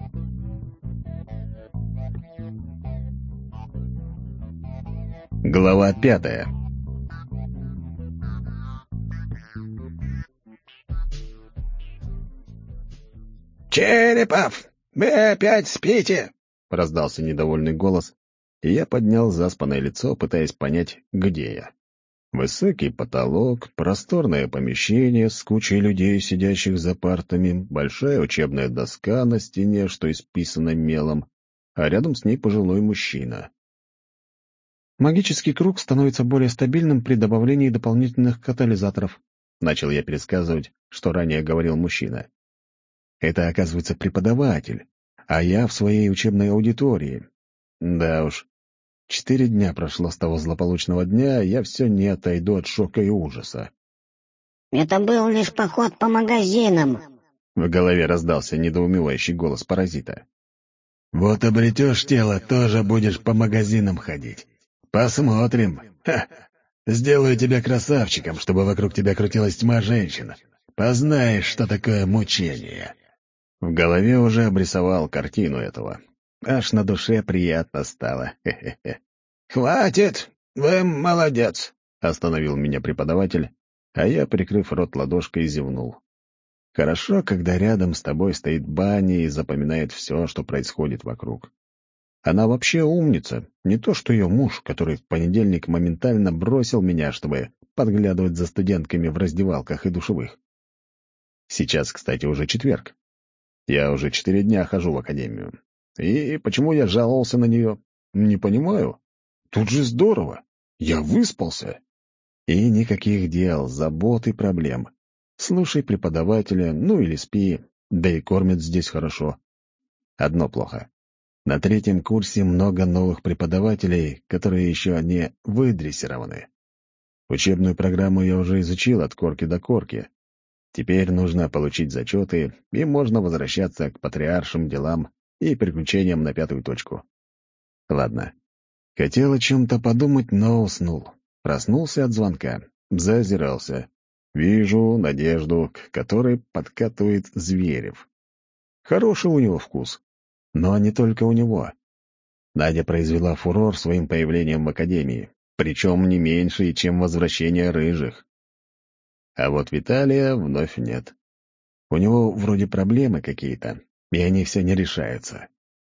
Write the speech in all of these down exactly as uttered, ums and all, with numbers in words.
Глава пятая. «Черепов, вы опять спите?» — раздался недовольный голос, и я поднял заспанное лицо, пытаясь понять, где я. Высокий потолок, просторное помещение с кучей людей, сидящих за партами, большая учебная доска на стене, что исписана мелом, а рядом с ней пожилой мужчина. «Магический круг становится более стабильным при добавлении дополнительных катализаторов», — начал я пересказывать, что ранее говорил мужчина. «Это, оказывается, преподаватель, а я в своей учебной аудитории. Да уж, четыре дня прошло с того злополучного дня, я все не отойду от шока и ужаса». «Это был лишь поход по магазинам», — в голове раздался недоумевающий голос паразита. «Вот обретешь тело, тоже будешь по магазинам ходить. Посмотрим. Ха! Сделаю тебя красавчиком, чтобы вокруг тебя крутилась тьма женщин. Познаешь, что такое мучение». В голове уже обрисовал картину этого. Аж на душе приятно стало. Хе-хе-хе. «Хватит! Вы молодец!» — остановил меня преподаватель, а я, прикрыв рот ладошкой, зевнул. Хорошо, когда рядом с тобой стоит Баня и запоминает все, что происходит вокруг. Она вообще умница, не то что ее муж, который в понедельник моментально бросил меня, чтобы подглядывать за студентками в раздевалках и душевых. Сейчас, кстати, уже четверг. Я уже четыре дня хожу в академию. И почему я жаловался на нее? Не понимаю. Тут же здорово. Я выспался. И никаких дел, забот и проблем. Слушай преподавателя, ну или спи, да и кормят здесь хорошо. Одно плохо. На третьем курсе много новых преподавателей, которые еще не выдрессированы. Учебную программу я уже изучил от корки до корки. Теперь нужно получить зачеты, и можно возвращаться к патриаршим делам и приключениям на пятую точку. Ладно. Хотел о чем-то подумать, но уснул. Проснулся от звонка, зазирался. Вижу Надежду, к которой подкатывает Зверев. Хороший у него вкус. Но не только у него. Надя произвела фурор своим появлением в академии, причем не меньше, чем возвращение рыжих. А вот Виталия вновь нет. У него вроде проблемы какие-то, и они все не решаются.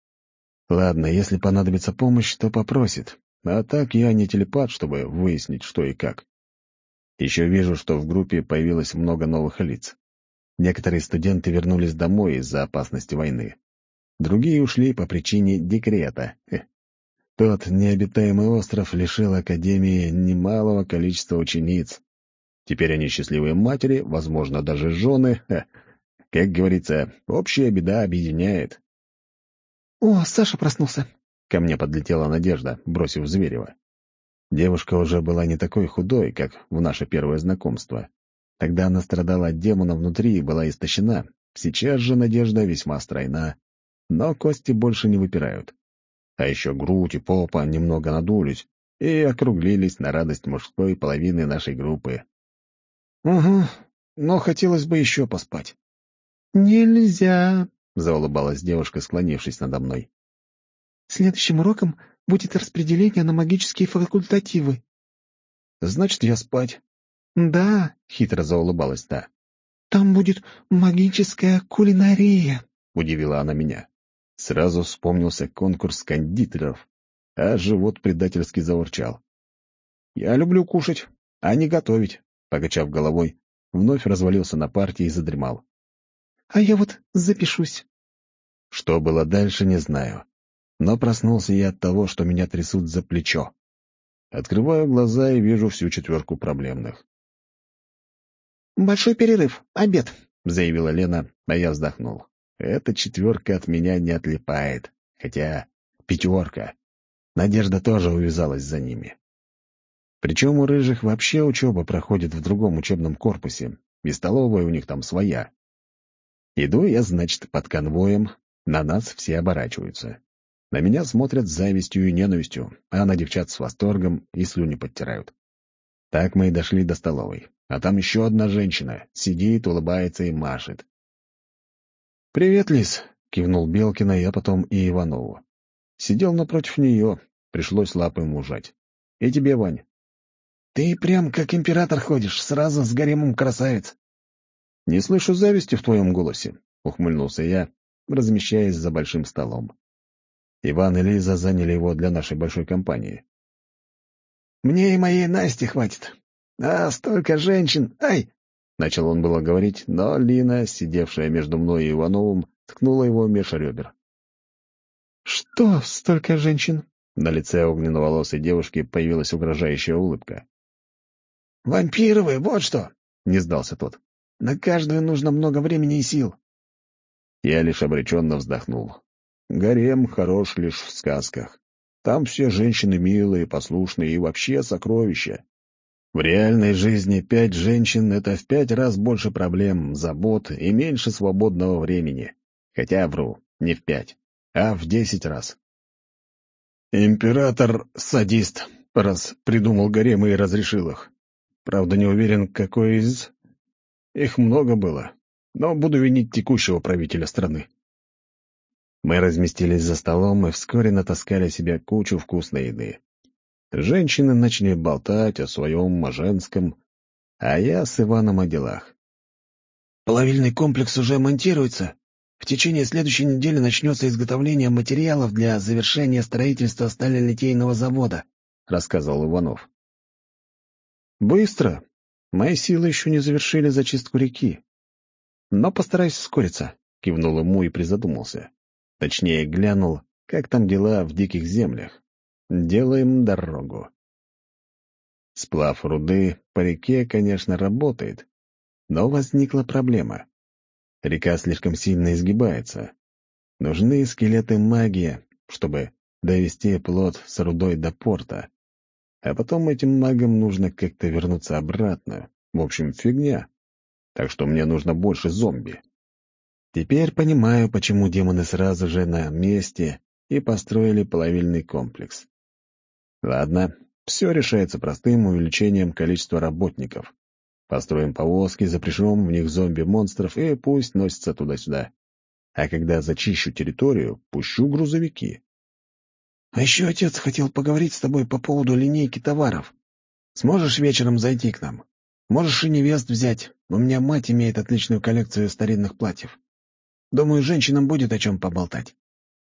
Ладно, если понадобится помощь, то попросит. А так я не телепат, чтобы выяснить, что и как. Еще вижу, что в группе появилось много новых лиц. Некоторые студенты вернулись домой из-за опасности войны. Другие ушли по причине декрета. Хе. Тот необитаемый остров лишил Академии немалого количества учениц. Теперь они счастливые матери, возможно, даже жены. Ха. Как говорится, общая беда объединяет. «О, Саша проснулся!» Ко мне подлетела Надежда, бросив Зверева. Девушка уже была не такой худой, как в наше первое знакомство. Тогда она страдала от демона внутри и была истощена. Сейчас же Надежда весьма стройна, но кости больше не выпирают. А еще грудь и попа немного надулись и округлились на радость мужской половины нашей группы. «Угу, но хотелось бы еще поспать». «Нельзя!» — заулыбалась девушка, склонившись надо мной. «Следующим уроком будет распределение на магические факультативы». «Значит, я спать?» «Да», — хитро заулыбалась та. «Там будет магическая кулинария», — удивила она меня. Сразу вспомнился конкурс кондитеров, а живот предательски заурчал. «Я люблю кушать, а не готовить», — покачав головой, вновь развалился на парте и задремал. «А я вот запишусь». Что было дальше, не знаю. Но проснулся я от того, что меня трясут за плечо. Открываю глаза и вижу всю четверку проблемных. «Большой перерыв, обед», — заявила Лена, а я вздохнул. Эта четверка от меня не отлипает. Хотя пятерка. Надежда тоже увязалась за ними. Причем у рыжих вообще учеба проходит в другом учебном корпусе, и столовая у них там своя. Иду я, значит, под конвоем, на нас все оборачиваются. На меня смотрят с завистью и ненавистью, а на девчат с восторгом и слюни подтирают. Так мы и дошли до столовой. А там еще одна женщина, сидит, улыбается и машет. «Привет, Лис. кивнул Белкина, а потом и Иванову. Сидел напротив нее, пришлось лапы ему ужать. И тебе, Вань. Ты прям как император ходишь, сразу с гаремом красавиц. Не слышу зависти в твоем голосе, ухмыльнулся я, размещаясь за большим столом. Иван и Лиза заняли его для нашей большой компании. Мне и моей Насти хватит. А столько женщин! Ай! Начал он было говорить, но Лина, сидевшая между мной и Ивановым, ткнула его меж ребер. «Что столько женщин?» На лице огненно-волосой девушки появилась угрожающая улыбка. «Вампировые, вот что!» — не сдался тот. «На каждую нужно много времени и сил». Я лишь обреченно вздохнул. Гарем хорош лишь в сказках. Там все женщины милые, послушные и вообще сокровища. В реальной жизни пять женщин — это в пять раз больше проблем, забот и меньше свободного времени. Хотя, вру, не в пять, а в десять раз. Император — садист, раз придумал гаремы и разрешил их. Правда, не уверен, какой из... Их много было, но буду винить текущего правителя страны. Мы разместились за столом и вскоре натаскали себе кучу вкусной еды. Женщины начали болтать о своем, о женском, а я с Иваном о делах. «Плавильный комплекс уже монтируется. В течение следующей недели начнется изготовление материалов для завершения строительства сталелитейного завода», — рассказывал Иванов. «Быстро. Мои силы еще не завершили зачистку реки. Но постараюсь ускориться», — кивнул ему и призадумался. Точнее, глянул, как там дела в диких землях. Делаем дорогу. Сплав руды по реке, конечно, работает, но возникла проблема. Река слишком сильно изгибается. Нужны скелеты магии, чтобы довести плот с рудой до порта. А потом этим магам нужно как-то вернуться обратно. В общем, фигня. Так что мне нужно больше зомби. Теперь понимаю, почему демоны сразу же на месте и построили плавильный комплекс. Ладно, все решается простым увеличением количества работников. Построим повозки, запряжем в них зомби-монстров и пусть носятся туда-сюда. А когда зачищу территорию, пущу грузовики. «А еще отец хотел поговорить с тобой по поводу линейки товаров. Сможешь вечером зайти к нам? Можешь и невест взять. У меня мать имеет отличную коллекцию старинных платьев. Думаю, женщинам будет о чем поболтать».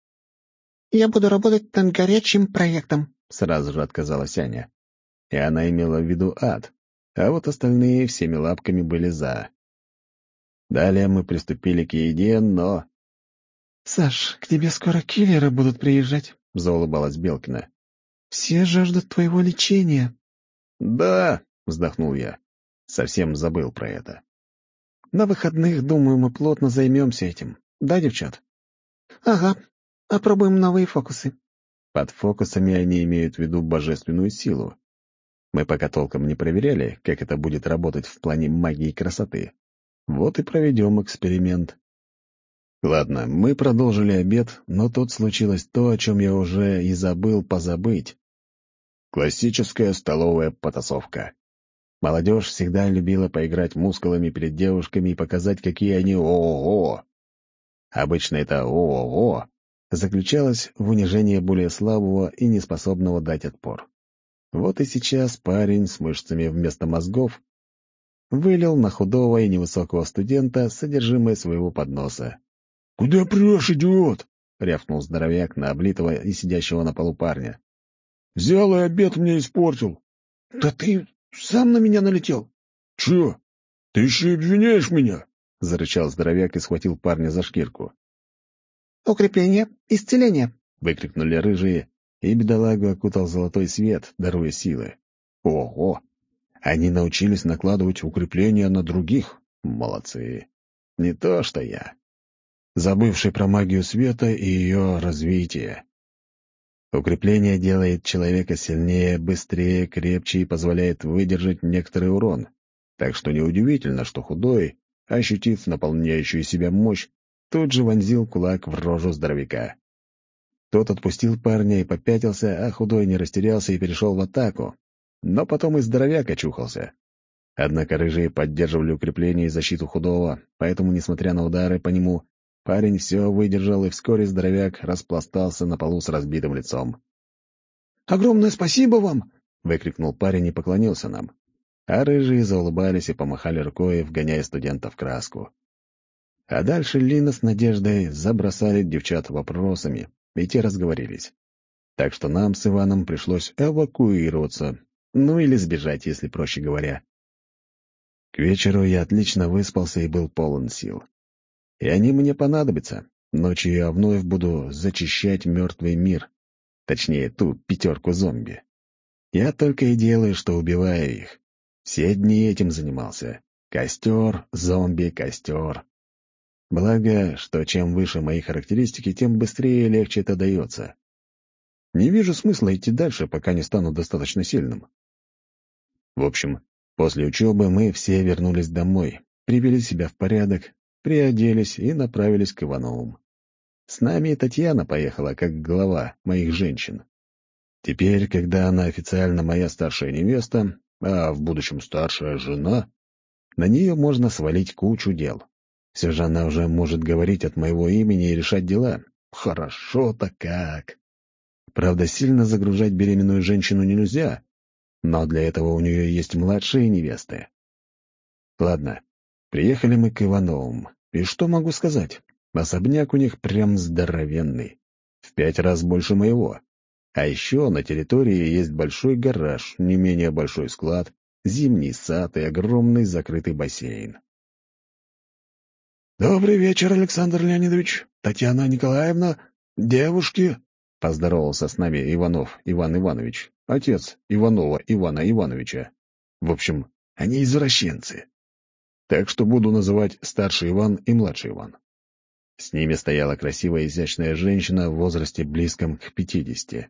«Я буду работать над горячим проектом», — сразу же отказалась Аня. И она имела в виду ад, а вот остальные всеми лапками были за. Далее мы приступили к еде, но... «Саш, к тебе скоро киллеры будут приезжать», — заулыбалась Белкина. «Все жаждут твоего лечения». «Да», — вздохнул я. Совсем забыл про это. «На выходных, думаю, мы плотно займемся этим. Да, девчат?» «Ага. Опробуем новые фокусы». Под фокусами они имеют в виду божественную силу. Мы пока толком не проверяли, как это будет работать в плане магии и красоты. Вот и проведем эксперимент. Ладно, мы продолжили обед, но тут случилось то, о чем я уже и забыл позабыть. Классическая столовая потасовка. Молодежь всегда любила поиграть мускулами перед девушками и показать, какие они о-о-о. Обычно это о-о-о заключалось в унижении более слабого и неспособного дать отпор. Вот и сейчас парень с мышцами вместо мозгов вылил на худого и невысокого студента содержимое своего подноса. «Куда прешь, идиот?» — рявкнул здоровяк на облитого и сидящего на полу парня. «Взял и обед мне испортил». «Да ты сам на меня налетел». «Чё? Ты еще обвиняешь меня?» — зарычал здоровяк и схватил парня за шкирку. «Укрепление, исцеление!» — выкрикнули рыжие, и бедолагу окутал золотой свет, даруя силы. Ого! Они научились накладывать укрепления на других. Молодцы. Не то что я. Забывший про магию света и ее развитие. Укрепление делает человека сильнее, быстрее, крепче и позволяет выдержать некоторый урон. Так что неудивительно, что худой, ощутив наполняющую себя мощь, тут же вонзил кулак в рожу здоровяка. Тот отпустил парня и попятился, а худой не растерялся и перешел в атаку. Но потом и здоровяк очухался. Однако рыжие поддерживали укрепление и защиту худого, поэтому, несмотря на удары по нему, Парень все выдержал, и вскоре здоровяк распластался на полу с разбитым лицом. «Огромное спасибо вам!» — выкрикнул парень и поклонился нам. А рыжие заулыбались и помахали рукой, вгоняя студента в краску. А дальше Лина с Надеждой забросали девчат вопросами, и те разговорились. Так что нам с Иваном пришлось эвакуироваться, ну или сбежать, если проще говоря. К вечеру я отлично выспался и был полон сил. И они мне понадобятся. Ночью я вновь буду зачищать мертвый мир. Точнее, ту пятерку зомби. Я только и делаю, что убиваю их. Все дни этим занимался. Костер, зомби, костер. Благо, что чем выше мои характеристики, тем быстрее и легче это дается. Не вижу смысла идти дальше, пока не стану достаточно сильным. В общем, после учебы мы все вернулись домой, привели себя в порядок, приоделись и направились к Ивановым. С нами и Татьяна поехала как глава моих женщин. Теперь, когда она официально моя старшая невеста, а в будущем старшая жена, на нее можно свалить кучу дел. Все же она уже может говорить от моего имени и решать дела. Хорошо-то как! Правда, сильно загружать беременную женщину нельзя, но для этого у нее есть младшие невесты. Ладно, приехали мы к Ивановым, и что могу сказать? Особняк у них прям здоровенный, в пять раз больше моего. А еще на территории есть большой гараж, не менее большой склад, зимний сад и огромный закрытый бассейн. «Добрый вечер, Александр Леонидович, Татьяна Николаевна, девушки!» — поздоровался с нами Иванов Иван Иванович, отец Иванова Ивана Ивановича. В общем, они извращенцы. Так что буду называть старший Иван и младший Иван. С ними стояла красивая изящная женщина в возрасте близком к пятидесяти.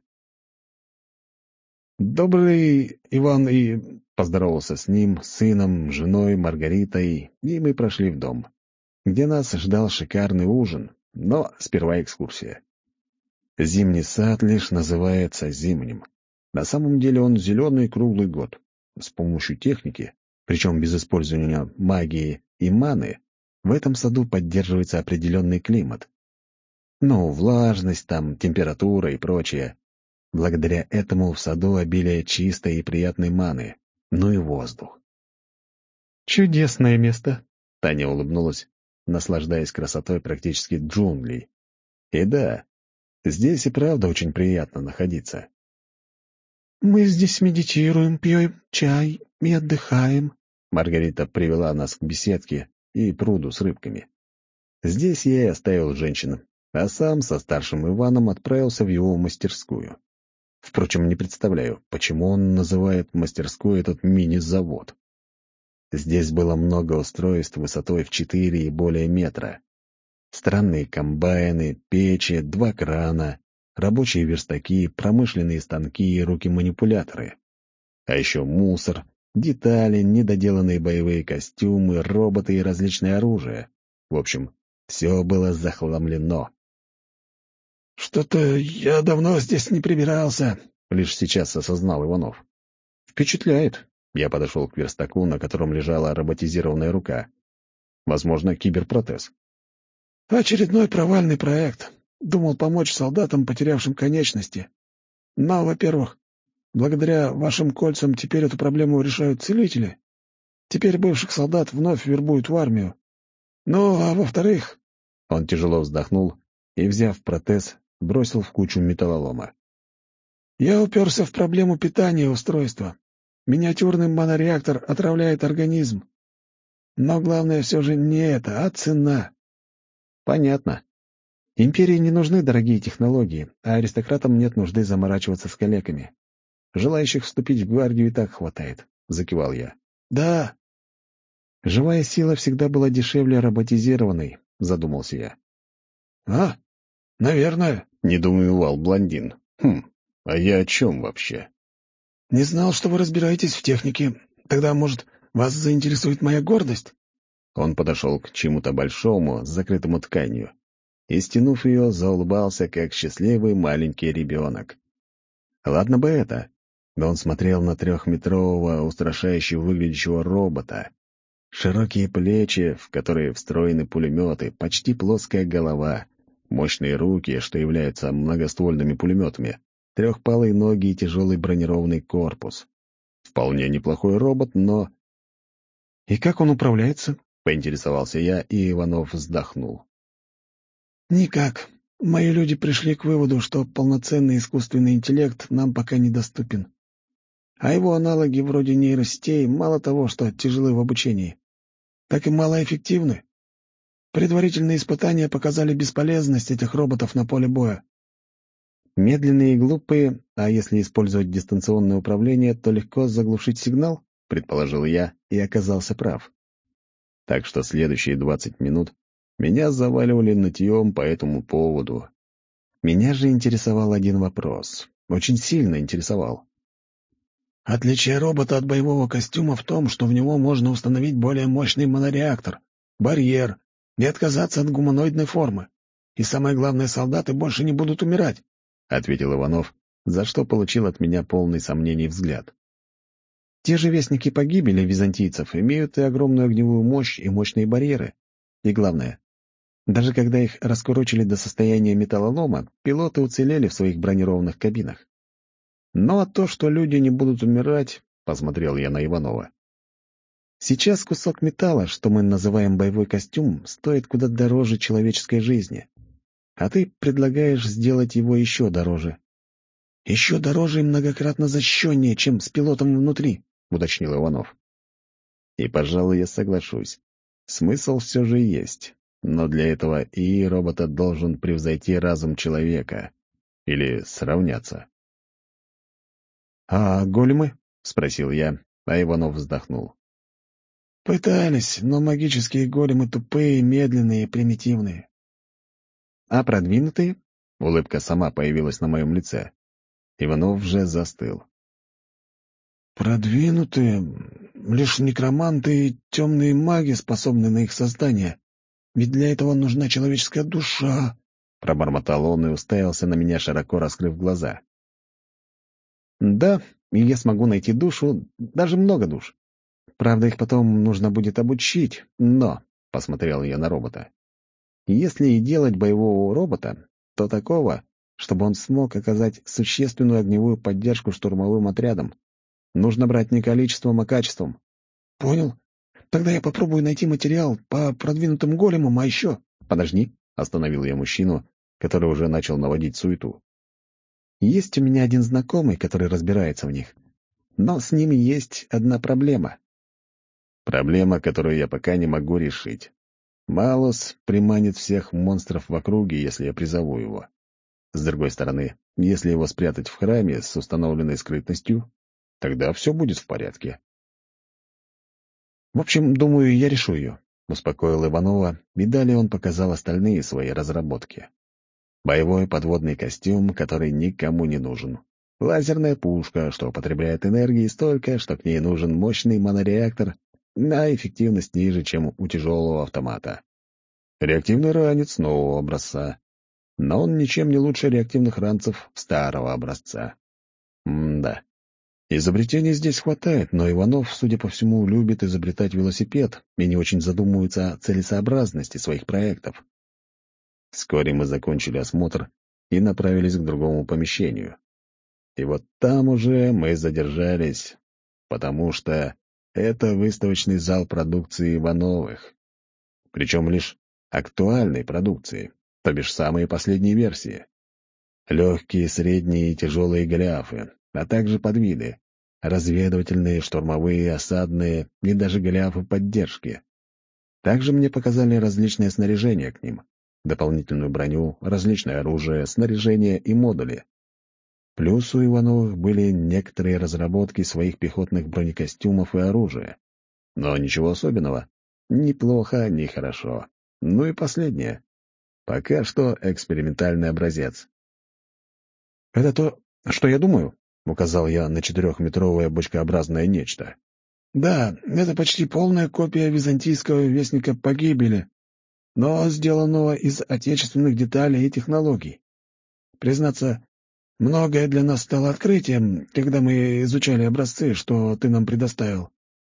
«Добрый Иван и...» — поздоровался с ним, сыном, женой, Маргаритой, и мы прошли в дом, где нас ждал шикарный ужин, но сперва экскурсия. Зимний сад лишь называется зимним. На самом деле он зеленый круглый год. С помощью техники, причем без использования магии и маны, в этом саду поддерживается определенный климат. Ну, влажность там, температура и прочее. Благодаря этому в саду обилие чистой и приятной маны, ну и воздух. «Чудесное место», — Таня улыбнулась, наслаждаясь красотой практически джунглей. И да, здесь и правда очень приятно находиться. «Мы здесь медитируем, пьем чай и отдыхаем». Маргарита привела нас к беседке и пруду с рыбками. Здесь я и оставил женщин, а сам со старшим Иваном отправился в его мастерскую. Впрочем, не представляю, почему он называет мастерской этот мини-завод. Здесь было много устройств высотой в четыре и более метра. Странные комбайны, печи, два крана, рабочие верстаки, промышленные станки и руки-манипуляторы. А еще мусор, детали, недоделанные боевые костюмы, роботы и различное оружие. В общем, все было захламлено. «Что-то я давно здесь не прибирался», — лишь сейчас осознал Иванов. «Впечатляет». Я подошел к верстаку, на котором лежала роботизированная рука. Возможно, киберпротез. «Очередной провальный проект. Думал помочь солдатам, потерявшим конечности. Но, во-первых, благодаря вашим кольцам теперь эту проблему решают целители. Теперь бывших солдат вновь вербуют в армию. Ну, а во-вторых...» Он тяжело вздохнул и, взяв протез, бросил в кучу металлолома. «Я уперся в проблему питания устройства. Миниатюрный монореактор отравляет организм. Но главное все же не это, а цена». «Понятно. Империи не нужны дорогие технологии, а аристократам нет нужды заморачиваться с калеками. Желающих вступить в гвардию и так хватает», — закивал я. «Да». «Живая сила всегда была дешевле роботизированной», — задумался я. «А, наверное», — недоумевал блондин. «Хм, а я о чем вообще?» «Не знал, что вы разбираетесь в технике. Тогда, может, вас заинтересует моя гордость?» Он подошел к чему-то большому, закрытому тканью, и, стянув ее, заулыбался, как счастливый маленький ребенок. Ладно бы это, но он смотрел на трехметрового, устрашающе выглядящего робота. Широкие плечи, в которые встроены пулеметы, почти плоская голова, мощные руки, что являются многоствольными пулеметами, трехпалые ноги и тяжелый бронированный корпус. Вполне неплохой робот, но... «И как он управляется?» — поинтересовался я, и Иванов вздохнул. «Никак. Мои люди пришли к выводу, что полноценный искусственный интеллект нам пока недоступен. А его аналоги вроде нейросетей мало того, что тяжелы в обучении, так и малоэффективны. Предварительные испытания показали бесполезность этих роботов на поле боя». «Медленные и глупые, а если использовать дистанционное управление, то легко заглушить сигнал?» — предположил я и оказался прав. Так что следующие двадцать минут меня заваливали нытьем по этому поводу. Меня же интересовал один вопрос. Очень сильно интересовал. Отличие робота от боевого костюма в том, что в него можно установить более мощный монореактор, барьер и отказаться от гуманоидной формы. И самое главное, солдаты больше не будут умирать, — ответил Иванов, за что получил от меня полный сомнений взгляд. «Те же вестники погибели византийцев имеют и огромную огневую мощь, и мощные барьеры. И главное, даже когда их раскурочили до состояния металлолома, пилоты уцелели в своих бронированных кабинах. Но то, что люди не будут умирать, — посмотрел я на Иванова. Сейчас кусок металла, что мы называем боевой костюм, стоит куда дороже человеческой жизни. А ты предлагаешь сделать его еще дороже. Еще дороже и многократно защищеннее, чем с пилотом внутри, — уточнил Иванов. И, пожалуй, я соглашусь. Смысл все же есть. Но для этого и робота должен превзойти разум человека. Или сравняться. «А големы?» — спросил я, а Иванов вздохнул. «Пытались, но магические големы тупые, медленные и примитивные». «А продвинутые?» — улыбка сама появилась на моем лице. Иванов же застыл. «Продвинутые? Лишь некроманты и темные маги способны на их создание. Ведь для этого нужна человеческая душа», — пробормотал он и уставился на меня, широко раскрыв глаза. «Да, и я смогу найти душу, даже много душ. Правда, их потом нужно будет обучить, но...» — посмотрел я на робота. «Если и делать боевого робота, то такого, чтобы он смог оказать существенную огневую поддержку штурмовым отрядам. Нужно брать не количеством, а качеством». «Понял. Тогда я попробую найти материал по продвинутым големам, а еще...» «Подожди», — остановил я мужчину, который уже начал наводить суету. «Есть у меня один знакомый, который разбирается в них. Но с ними есть одна проблема». Проблема, которую я пока не могу решить. Малус приманит всех монстров в округе, если я призову его. С другой стороны, если его спрятать в храме с установленной скрытностью, тогда все будет в порядке. «В общем, думаю, я решу ее», — успокоил Иванова, и далее он показал остальные свои разработки. Боевой подводный костюм, который никому не нужен. Лазерная пушка, что потребляет энергии столько, что к ней нужен мощный монореактор, а эффективность ниже, чем у тяжелого автомата. Реактивный ранец нового образца. Но он ничем не лучше реактивных ранцев старого образца. М-да. Изобретений здесь хватает, но Иванов, судя по всему, любит изобретать велосипед и не очень задумывается о целесообразности своих проектов. Вскоре мы закончили осмотр и направились к другому помещению. И вот там уже мы задержались, потому что это выставочный зал продукции Ивановых. Причем лишь актуальной продукции, то бишь самые последние версии. Легкие, средние и тяжелые голиафы, а также подвиды. Разведывательные, штурмовые, осадные и даже голиафы поддержки. Также мне показали различное снаряжение к ним. Дополнительную броню, различное оружие, снаряжение и модули. Плюс у Ивановых были некоторые разработки своих пехотных бронекостюмов и оружия. Но ничего особенного. Ни плохо, ни хорошо. Ну и последнее. Пока что экспериментальный образец. «Это то, что я думаю?» — указал я на четырехметровое бочкообразное нечто. «Да, это почти полная копия византийского вестника погибели, но сделанного из отечественных деталей и технологий. Признаться, многое для нас стало открытием, когда мы изучали образцы, что ты нам предоставил.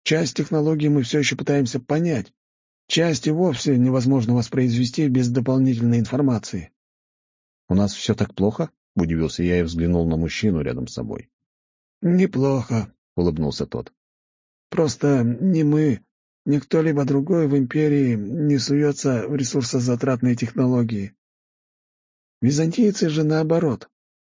Часть технологий мы все еще пытаемся понять. Часть и вовсе невозможно воспроизвести без дополнительной информации. «У нас все так плохо?» — удивился я и взглянул на мужчину рядом с собой. «Неплохо», — улыбнулся тот. «Просто ни мы, ни кто-либо другой в Империи не суется в ресурсозатратные технологии. Византийцы же наоборот.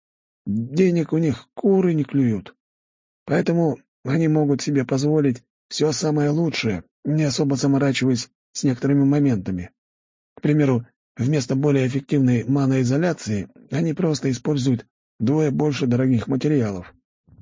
Денег у них куры не клюют. Поэтому они могут себе позволить все самое лучшее, не особо заморачиваясь с некоторыми моментами. К примеру, вместо более эффективной маноизоляции они просто используют вдвое больше дорогих материалов».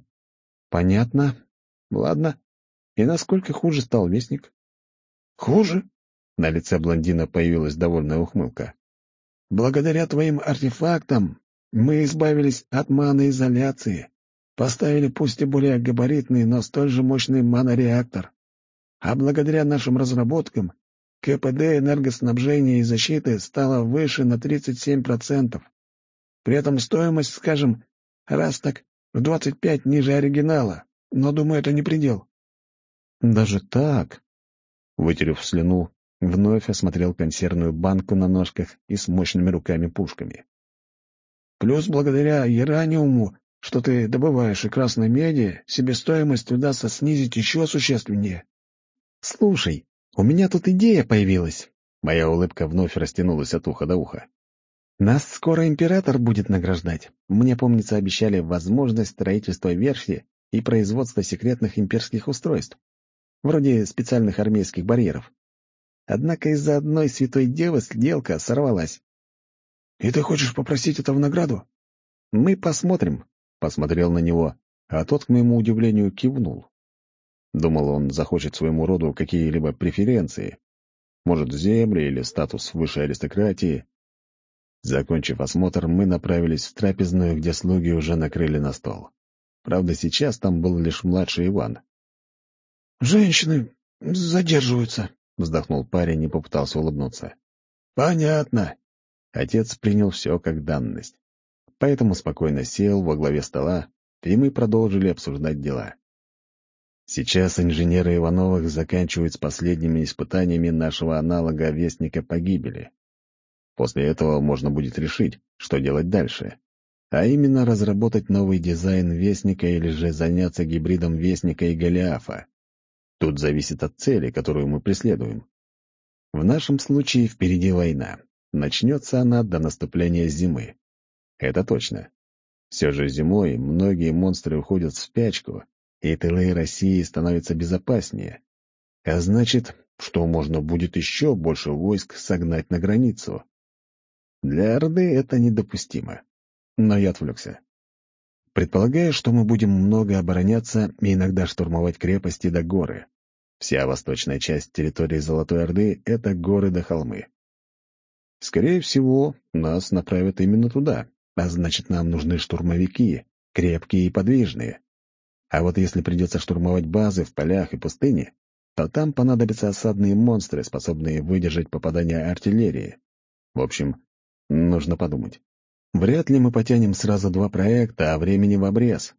«Понятно. Ладно. И насколько хуже стал Вестник?» «Хуже?» — на лице блондина появилась довольная ухмылка. «Благодаря твоим артефактам мы избавились от маноизоляции, поставили пусть и более габаритный, но столь же мощный манореактор. А благодаря нашим разработкам КПД энергоснабжения и защиты стало выше на тридцать семь процентов. При этом стоимость, скажем, раз так в двадцать пять ниже оригинала, но, думаю, это не предел». «Даже так?» Вытерев слюну, вновь осмотрел консервную банку на ножках и с мощными руками-пушками. «Плюс благодаря Яраниуму, что ты добываешь, и красной меди, себестоимость удастся снизить еще существеннее». «Слушай, у меня тут идея появилась». Моя улыбка вновь растянулась от уха до уха. «Нас скоро император будет награждать. Мне, помнится, обещали возможность строительства верфи и производства секретных имперских устройств, вроде специальных армейских барьеров. Однако из-за одной святой девы сделка сорвалась». «И ты хочешь попросить это в награду?» «Мы посмотрим», — посмотрел на него, а тот, к моему удивлению, кивнул. Думал, он захочет своему роду какие-либо преференции. Может, земли или статус высшей аристократии. Закончив осмотр, мы направились в трапезную, где слуги уже накрыли на стол. Правда, сейчас там был лишь младший Иван. «Женщины задерживаются», — вздохнул парень и попытался улыбнуться. «Понятно». Отец принял все как данность, поэтому спокойно сел во главе стола, и мы продолжили обсуждать дела. Сейчас инженеры Ивановых заканчивают с последними испытаниями нашего аналога Вестника Погибели. После этого можно будет решить, что делать дальше, а именно разработать новый дизайн Вестника или же заняться гибридом Вестника и Голиафа. Тут зависит от цели, которую мы преследуем. В нашем случае впереди война. Начнется она до наступления зимы. Это точно. Все же зимой многие монстры уходят в спячку, и тылы России становятся безопаснее. А значит, что можно будет еще больше войск согнать на границу. Для Орды это недопустимо. Но я отвлекся. Предполагаю, что мы будем много обороняться и иногда штурмовать крепости до горы. Вся восточная часть территории Золотой Орды — это горы до холмы. Скорее всего, нас направят именно туда, а значит, нам нужны штурмовики, крепкие и подвижные. А вот если придется штурмовать базы в полях и пустыне, то там понадобятся осадные монстры, способные выдержать попадание артиллерии. В общем, нужно подумать. Вряд ли мы потянем сразу два проекта, а времени в обрез.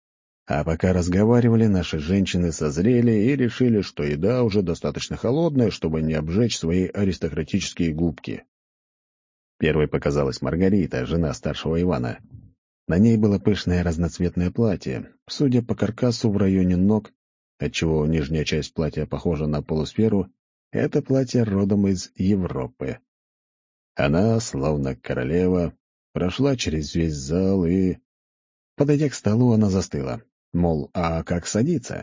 А пока разговаривали, наши женщины созрели и решили, что еда уже достаточно холодная, чтобы не обжечь свои аристократические губки. Первой показалась Маргарита, жена старшего Ивана. На ней было пышное разноцветное платье, судя по каркасу в районе ног, отчего нижняя часть платья похожа на полусферу, это платье родом из Европы. Она, словно королева, прошла через весь зал и... Подойдя к столу, она застыла. Мол, а как садиться?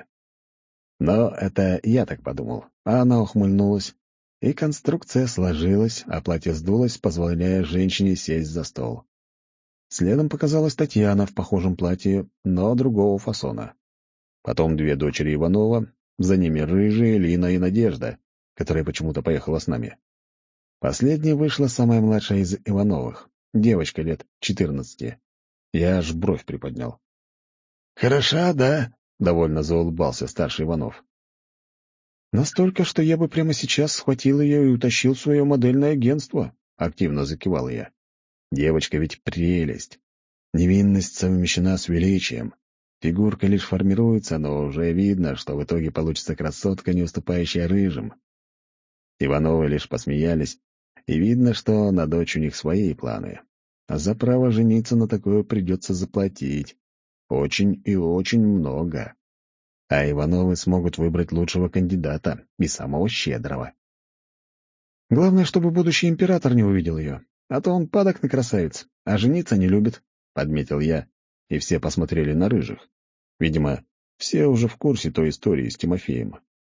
Но это я так подумал, а она ухмыльнулась, и конструкция сложилась, а платье сдулось, позволяя женщине сесть за стол. Следом показалась Татьяна в похожем платье, но другого фасона. Потом две дочери Иванова, за ними Рыжая, Лина и Надежда, которая почему-то поехала с нами. Последней вышла самая младшая из Ивановых, девочка лет четырнадцати. Я аж бровь приподнял. «Хороша, да?» — довольно заулыбался старший Иванов. «Настолько, что я бы прямо сейчас схватил ее и утащил в свое модельное агентство», — активно закивал я. Девочка ведь прелесть. Невинность совмещена с величием. Фигурка лишь формируется, но уже видно, что в итоге получится красотка, не уступающая рыжим. Ивановы лишь посмеялись, и видно, что на дочь у них свои планы. А за право жениться на такое придется заплатить. Очень и очень много. А Ивановы смогут выбрать лучшего кандидата и самого щедрого. Главное, чтобы будущий император не увидел ее, а то он падок на красавиц, а жениться не любит, — подметил я, и все посмотрели на рыжих. Видимо, все уже в курсе той истории с Тимофеем.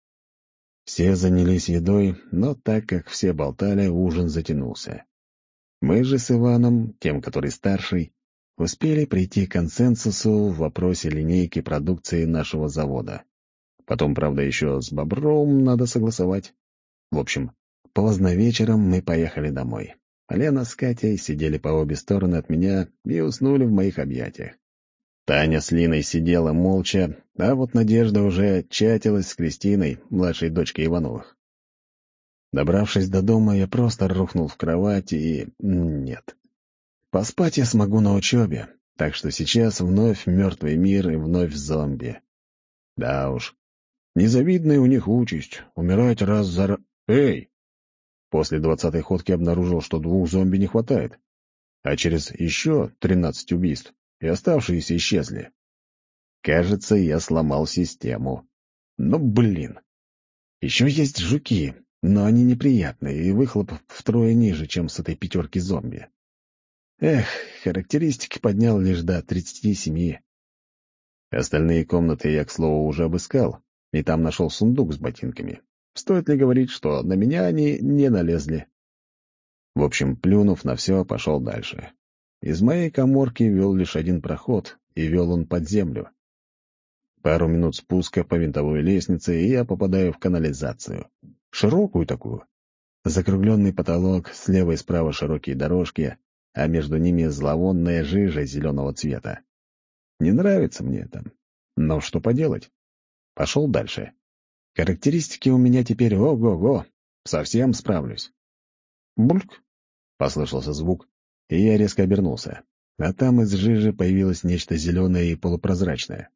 Все занялись едой, но так как все болтали, ужин затянулся. Мы же с Иваном, тем, который старший, успели прийти к консенсусу в вопросе линейки продукции нашего завода. Потом, правда, еще с Бобровым надо согласовать. В общем, поздно вечером мы поехали домой. Лена с Катей сидели по обе стороны от меня и уснули в моих объятиях. Таня с Линой сидела молча, а вот Надежда уже чатилась с Кристиной, младшей дочкой Ивановых. Добравшись до дома, я просто рухнул в кровать и... нет. Поспать я смогу на учебе, так что сейчас вновь мертвый мир и вновь зомби. Да уж, незавидная у них участь — умирать раз за раз. Эй! После двадцатой ходки обнаружил, что двух зомби не хватает, а через еще тринадцать убийств и оставшиеся исчезли. Кажется, я сломал систему. Но, блин. Еще есть жуки, но они неприятные, и выхлоп втрое ниже, чем с этой пятерки зомби. Эх, характеристики поднял лишь до тридцати семи. Остальные комнаты я, к слову, уже обыскал, и там нашел сундук с ботинками. Стоит ли говорить, что на меня они не налезли? В общем, плюнув на все, пошел дальше. Из моей каморки вел лишь один проход, и вел он под землю. Пару минут спуска по винтовой лестнице, и я попадаю в канализацию. Широкую такую. Закругленный потолок, слева и справа широкие дорожки, а между ними зловонная жижа зеленого цвета. Не нравится мне это. Но что поделать? Пошел дальше. Характеристики у меня теперь ого-го. Совсем справлюсь. Бульк! Послышался звук, и я резко обернулся. А там из жижи появилось нечто зеленое и полупрозрачное.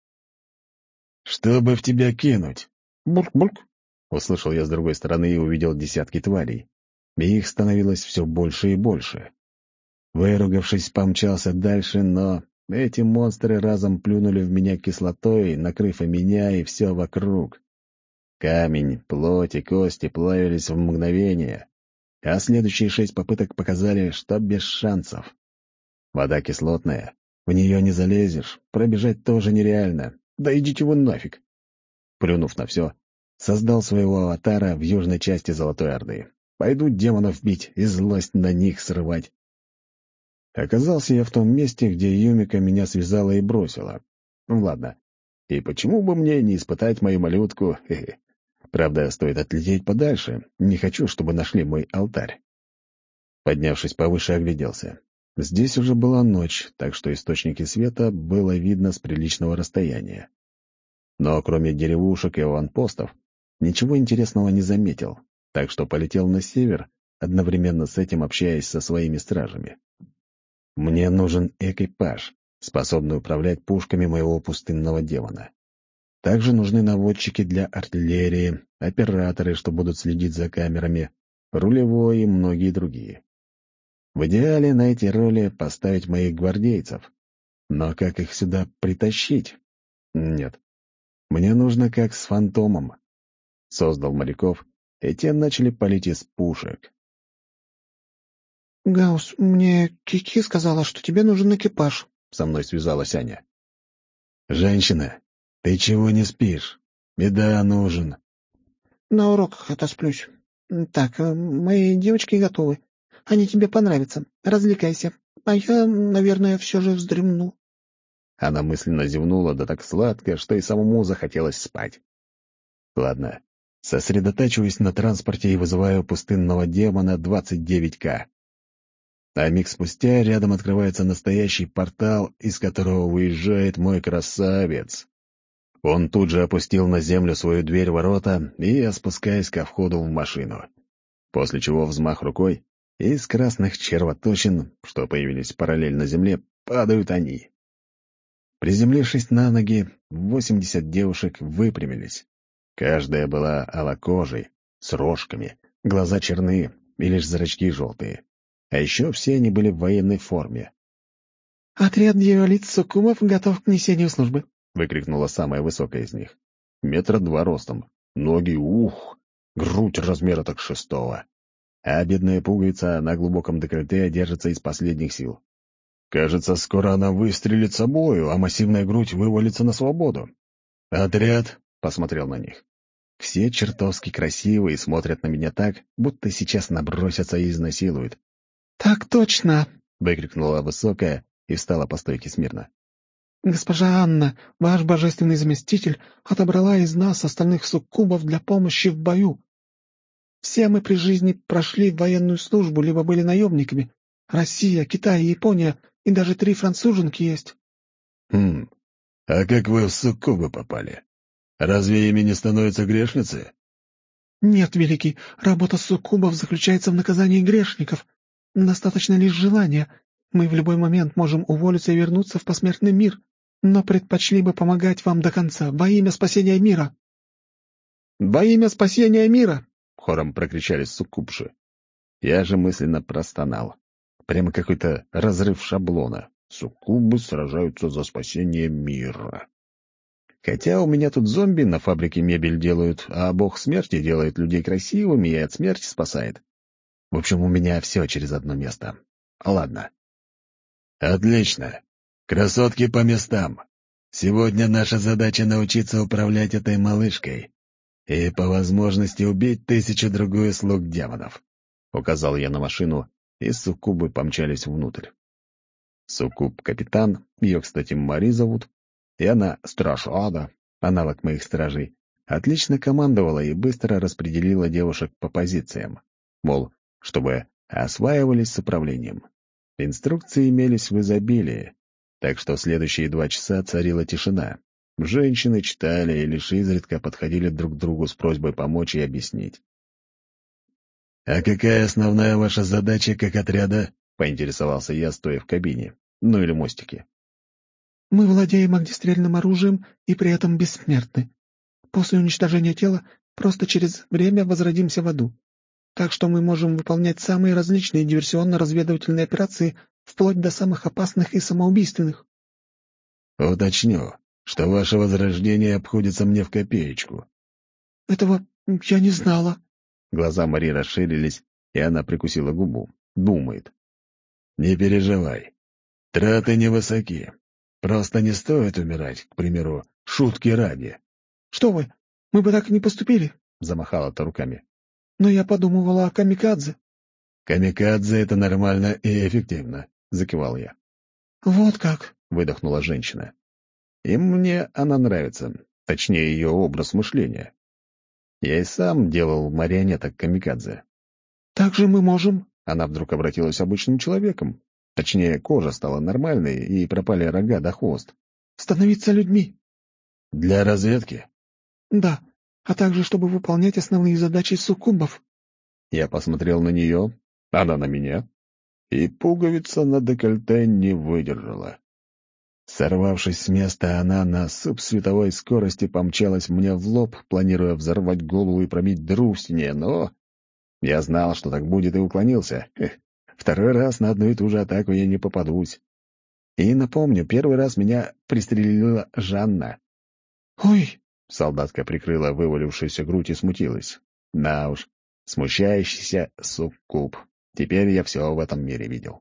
«Чтобы в тебя кинуть!» Бульк-бульк! Услышал я с другой стороны и увидел десятки тварей. И их становилось все больше и больше. Выругавшись, помчался дальше, но эти монстры разом плюнули в меня кислотой, накрыв и меня, и все вокруг. Камень, плоть и кости плавились в мгновение, а следующие шесть попыток показали, что без шансов. Вода кислотная, в нее не залезешь, пробежать тоже нереально. Да идите вы нафиг. Плюнув на все, создал своего аватара в южной части Золотой Орды. Пойду демонов бить и злость на них срывать. Оказался я в том месте, где Юмика меня связала и бросила. Ну ладно, и почему бы мне не испытать мою малютку? Хе-хе. Правда, стоит отлететь подальше. Не хочу, чтобы нашли мой алтарь. Поднявшись повыше, огляделся. Здесь уже была ночь, так что источники света было видно с приличного расстояния. Но кроме деревушек и аванпостов, ничего интересного не заметил, так что полетел на север, одновременно с этим общаясь со своими стражами. Мне нужен экипаж, способный управлять пушками моего пустынного демона. Также нужны наводчики для артиллерии, операторы, что будут следить за камерами, рулевой и многие другие. В идеале на эти роли поставить моих гвардейцев. Но как их сюда притащить? Нет. Мне нужно как с фантомом. Создал моряков, и те начали палить из пушек. «Гаус, мне Кики сказала, что тебе нужен экипаж», — со мной связалась Аня. «Женщина, ты чего не спишь? Беда нужен». «На уроках отосплюсь. Так, мои девочки готовы. Они тебе понравятся. Развлекайся. А я, наверное, все же вздремну». Она мысленно зевнула, да так сладко, что и самому захотелось спать. Ладно, сосредотачиваюсь на транспорте и вызываю пустынного демона двадцать девять ка. А миг спустя рядом открывается настоящий портал, из которого выезжает мой красавец. Он тут же опустил на землю свою дверь ворота, и я спускаюсь ко входу в машину. После чего взмах рукой, и из красных червоточин, что появились параллельно земле, падают они. Приземлившись на ноги, восемьдесят девушек выпрямились. Каждая была алокожей, с рожками, глаза черные и лишь зрачки желтые. А еще все они были в военной форме. «Отряд дьяволиц суккубов готов к несению службы», — выкрикнула самая высокая из них. Метра два ростом, ноги — ух, грудь размера так шестого. А бедная пуговица на глубоком декольте держится из последних сил. Кажется, скоро она выстрелит собою, а массивная грудь вывалится на свободу. «Отряд», — посмотрел на них. Все чертовски красивые и смотрят на меня так, будто сейчас набросятся и изнасилуют. «Так точно!» — выкрикнула высокая и встала по стойке смирно. «Госпожа Анна, ваш божественный заместитель, отобрала из нас остальных суккубов для помощи в бою. Все мы при жизни прошли военную службу, либо были наемниками. Россия, Китай, Япония и даже три француженки есть». «Хм, а как вы в суккубы попали? Разве ими не становятся грешницы?» «Нет, великий, работа суккубов заключается в наказании грешников. Достаточно лишь желания. Мы в любой момент можем уволиться и вернуться в посмертный мир, но предпочли бы помогать вам до конца, во имя спасения мира». «Во имя спасения мира!» — хором прокричали суккубши. Я же мысленно простонал. Прямо какой-то разрыв шаблона. Суккубы сражаются за спасение мира. Хотя у меня тут зомби на фабрике мебель делают, а бог смерти делает людей красивыми и от смерти спасает. В общем, у меня все через одно место. Ладно. «Отлично. Красотки по местам. Сегодня наша задача научиться управлять этой малышкой и по возможности убить тысячу-другую слуг демонов», — указал я на машину, и суккубы помчались внутрь. Суккуб-капитан, ее, кстати, Мари зовут, и она страж ада, аналог моих стражей, отлично командовала и быстро распределила девушек по позициям, мол, чтобы осваивались с управлением. Инструкции имелись в изобилии, так что следующие два часа царила тишина. Женщины читали и лишь изредка подходили друг к другу с просьбой помочь и объяснить. «А какая основная ваша задача как отряда?» — поинтересовался я, стоя в кабине, ну или мостике. «Мы владеем огнестрельным оружием и при этом бессмертны. После уничтожения тела просто через время возродимся в аду. Так что мы можем выполнять самые различные диверсионно-разведывательные операции, вплоть до самых опасных и самоубийственных». «Уточню, что ваше возрождение обходится мне в копеечку». «Этого я не знала». Глаза Мари расширились, и она прикусила губу. Думает. «Не переживай. Траты невысоки. Просто не стоит умирать, к примеру, шутки ради». «Что вы, мы бы так и не поступили», — замахала-то руками. «но я подумывала о камикадзе». «Камикадзе — это нормально и эффективно», — закивал я. «Вот как», — выдохнула женщина. «И мне она нравится, точнее, ее образ мышления. Я и сам делал марионеток камикадзе». «Так же мы можем...» Она вдруг обратилась обычным человеком. Точнее, кожа стала нормальной, и пропали рога да хвост. «Становиться людьми». «Для разведки?» «Да, а также чтобы выполнять основные задачи суккубов». Я посмотрел на нее, она на меня, и пуговица на декольте не выдержала. Сорвавшись с места, она на субсветовой скорости помчалась мне в лоб, планируя взорвать голову и пробить дыру в стене, но... Я знал, что так будет, и уклонился. Эх, второй раз на одну и ту же атаку я не попадусь. И напомню, первый раз меня пристрелила Жанна. «Ой!» — солдатка прикрыла вывалившуюся грудь и смутилась. На уж, смущающийся суккуб. Теперь я все в этом мире видел.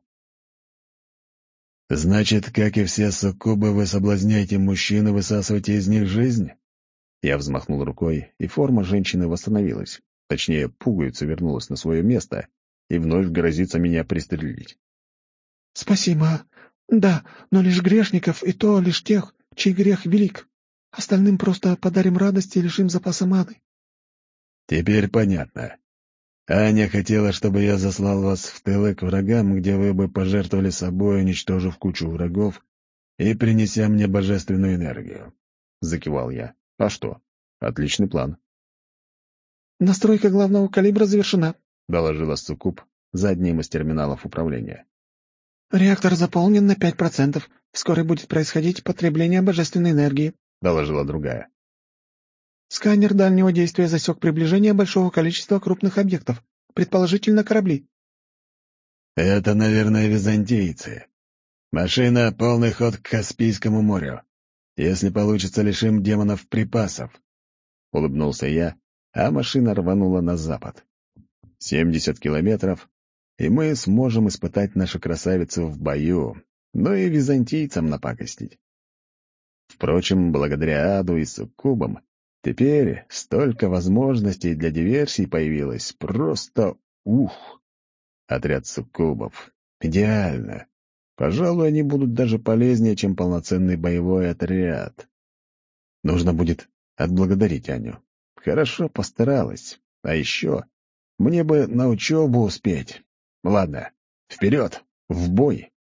«Значит, как и все суккубы, вы соблазняете мужчин и высасываете из них жизнь?» Я взмахнул рукой, и форма женщины восстановилась. Точнее, пуговица вернулась на свое место и вновь грозится меня пристрелить. «Спасибо. Да, но лишь грешников, и то лишь тех, чей грех велик. Остальным просто подарим радость и лишим запаса маны». «Теперь понятно. Аня хотела, чтобы я заслал вас в тылы к врагам, где вы бы пожертвовали собой, уничтожив кучу врагов и принеся мне божественную энергию». Закивал я. «А что? Отличный план». «Настройка главного калибра завершена», — доложила суккуб за одним из терминалов управления. «Реактор заполнен на пять процентов. Вскоре будет происходить потребление божественной энергии», — доложила другая. «Сканер дальнего действия засек приближение большого количества крупных объектов, предположительно корабли». «Это, наверное, византийцы. Машина — полный ход к Каспийскому морю. Если получится, лишим демонов припасов», — улыбнулся я, а машина рванула на запад. «Семьдесят километров, и мы сможем испытать нашу красавицу в бою, но и византийцам напакостить. Впрочем, благодаря Аду и суккубам теперь столько возможностей для диверсий появилось, просто ух! Отряд суккубов. Идеально. Пожалуй, они будут даже полезнее, чем полноценный боевой отряд. Нужно будет отблагодарить Аню. Хорошо постаралась. А еще мне бы на учебу успеть. Ладно, вперед, в бой!